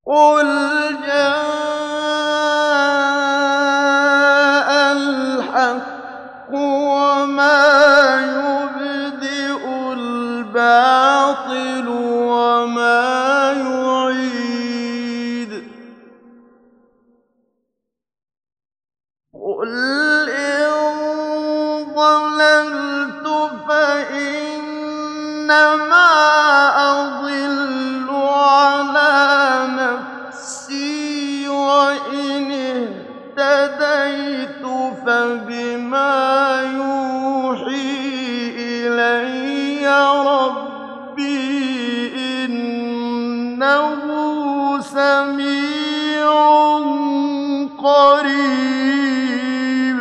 قُلْ جَاءَ الْحَقُّ وَمَا يُبْدِئُ الْبَاطِلُ وَمَا يُعِيدُ قُلْ إِن ضَلَلْتُ فَإِنَّمَا أَضِلُّ عَلَىٰ نَفْسِي وَإِنِ اهْتَدَيْتُ فَبِمَا يُوحِي إِلَيَّ رَبِّي إِنَّهُ سَمِيعٌ قَرِيبٌ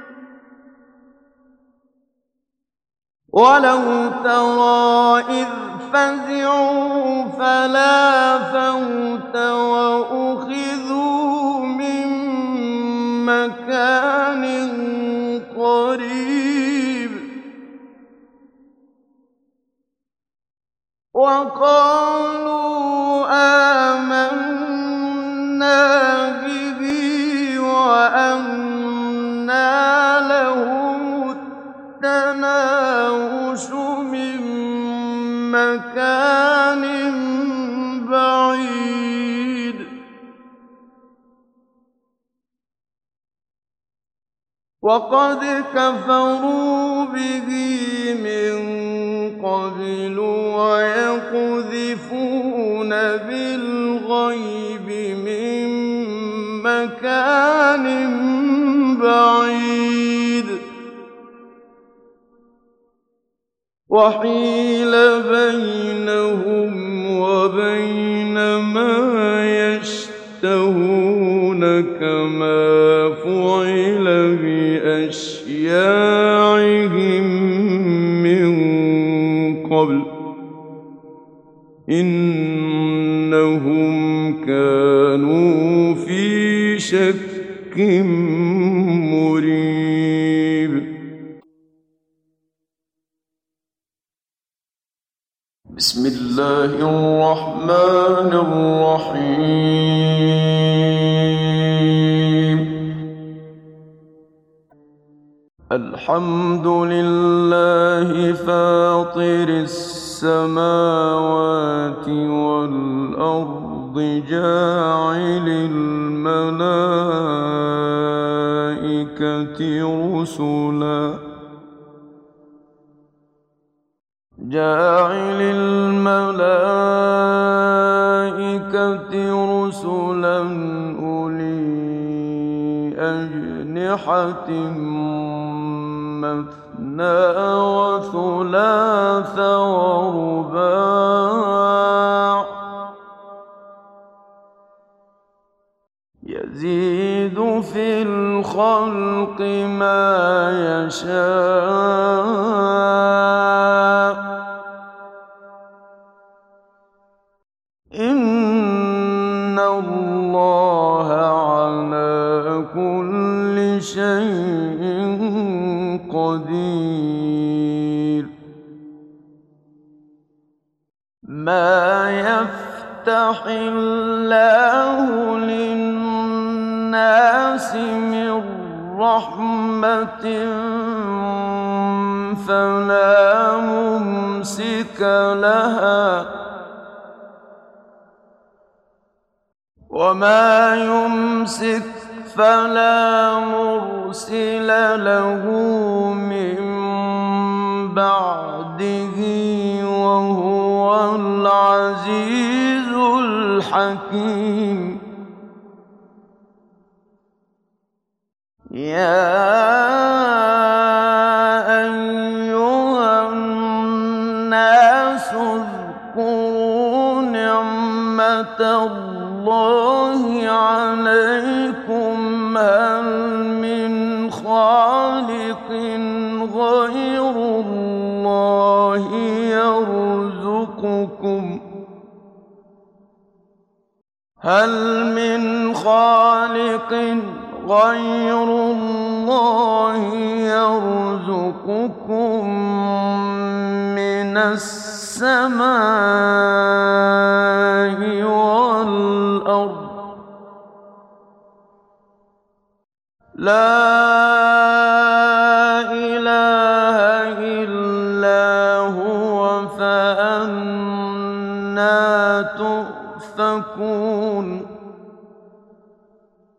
وَلَوْ تَرَىٰ إِذْ فَزِعُوا فَلَا فَوْتَ وَأُخِذُوا مِن مَّكَانٍ قَرِيبٍ وَقَالُوا آمَنَّا بِهِ وَأَنَّىٰ لَهُمُ التَّنَاوُشُ مِن مَّكَانٍ بَعِيدٍ وَقَدْ كَفَرُوا بِهِ مِن قَبْلُ وَيَقْذِفُونَ بِالْغَيْبِ مِن مَّكَانٍ بَعِيدٍ وَحِيلَ بَيْنَهُمْ وَبَيْنَ مَا يَشْتَهُونَ كَمَا فُعِلَ بِأَشْيَاعِهِم مِّن قَبْلُ إِنَّهُمْ كَانُوا فِي شَكٍّ مُّرِيبٍ بسم الله الرحمن الرحيم الحمد لله فاطر السماوات والأرض جاعل الملائكة رسلا أولي أجنحة مثنى وثلاث ورباع يزيد في الخلق ما يشاء إن الله على كل شيء قدير ما يفتح الله للناس من رحمة فلا ممسك لها وما يمسك فلا مرسل له من بعده وهو العزيز الحكيم يا أيها الناس اذكروا نعمة الله عليكم هل من خالق غير الله يرزقكم من السماء والأرض لا إله إلا هو فأنى تؤفكون